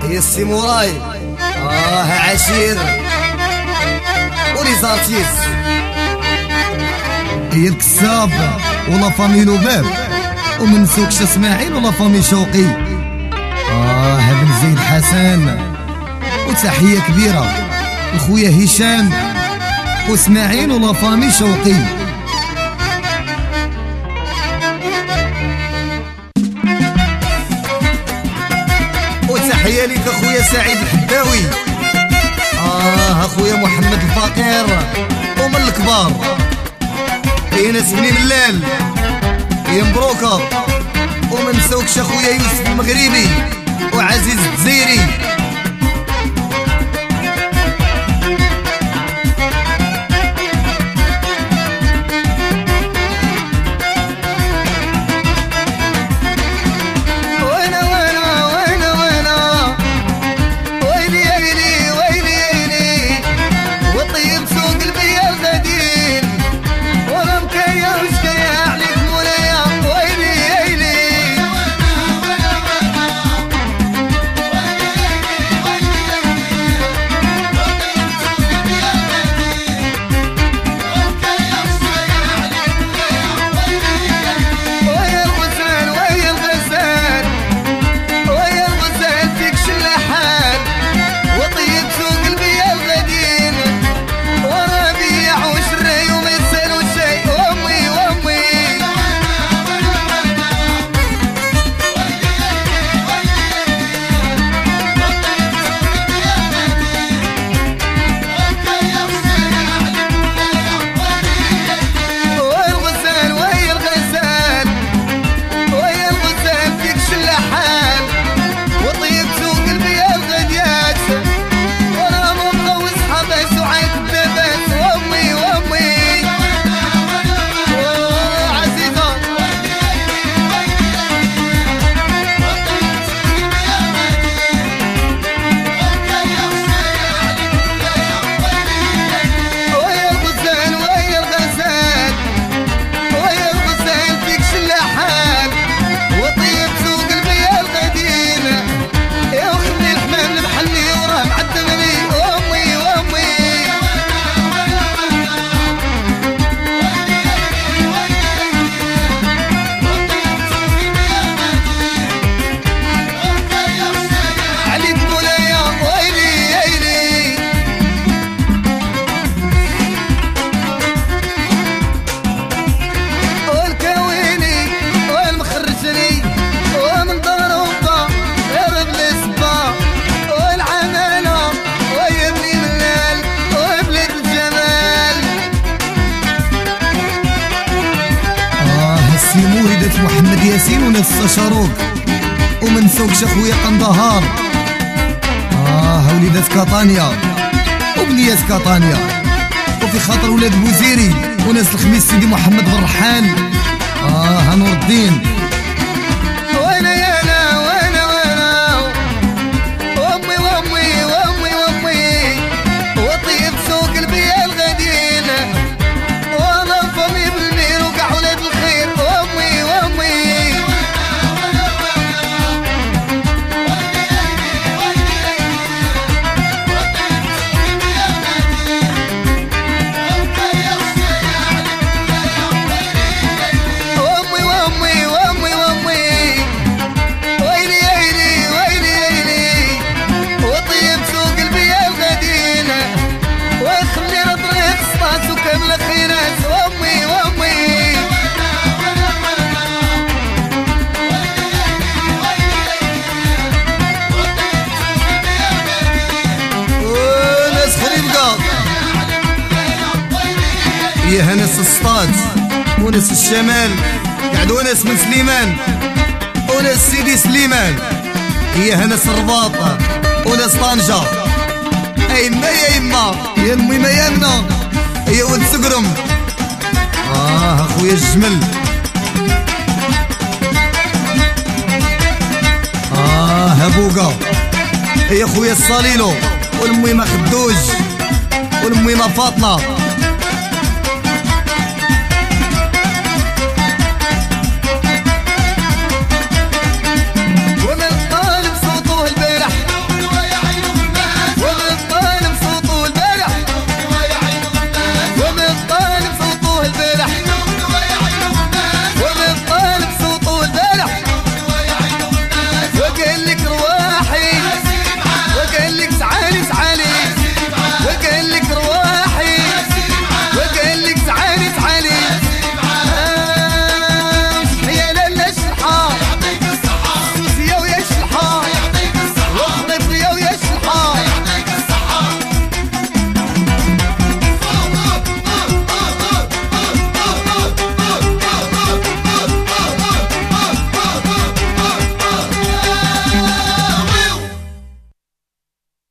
هي السيموراي عشير ولي زارتيس، هي الكساب ولا فامي لوباب، ومن سوكش اسماعيل ولا فامي شوقي. بن زيد حسن، وتحية كبيرة لخويا هشام واسماعيل ولا فامي شوقي. وتحية لك اخويا سعيد الحداوي، اخويا محمد الفقير ومن الكبار، هي ناس بني ملال، هي مبروكة، وما نساوكش اخويا يوسف المغربي وعزيز الجزيري. محمد ياسين وناس شاروك، وما نساوكش اخويا قندهار، وليدات كاطانيا وبنيات كاطانيا، وفي خاطر ولاد بوزيري وناس الخميس سيدي محمد بن رحال، نور الدين. وانا يانا وانا وانا وامي وامي وامي وامي، وطيب سوق البيا الغدين، وانا فمي بالمير وكاع ولاد الخير، وامي وامي يا ناس السطات وناس الشمال، قعدوا ناس من سليمان وناس سيدي سليمان، يا ناس الرباط وناس طنجة، ايما يا يما يا الميمة يا منا يا ولد سقرم، اخويا الجمل، هبوقة يا خويا الصليلو والميمة خدوج والميمة فاطمة،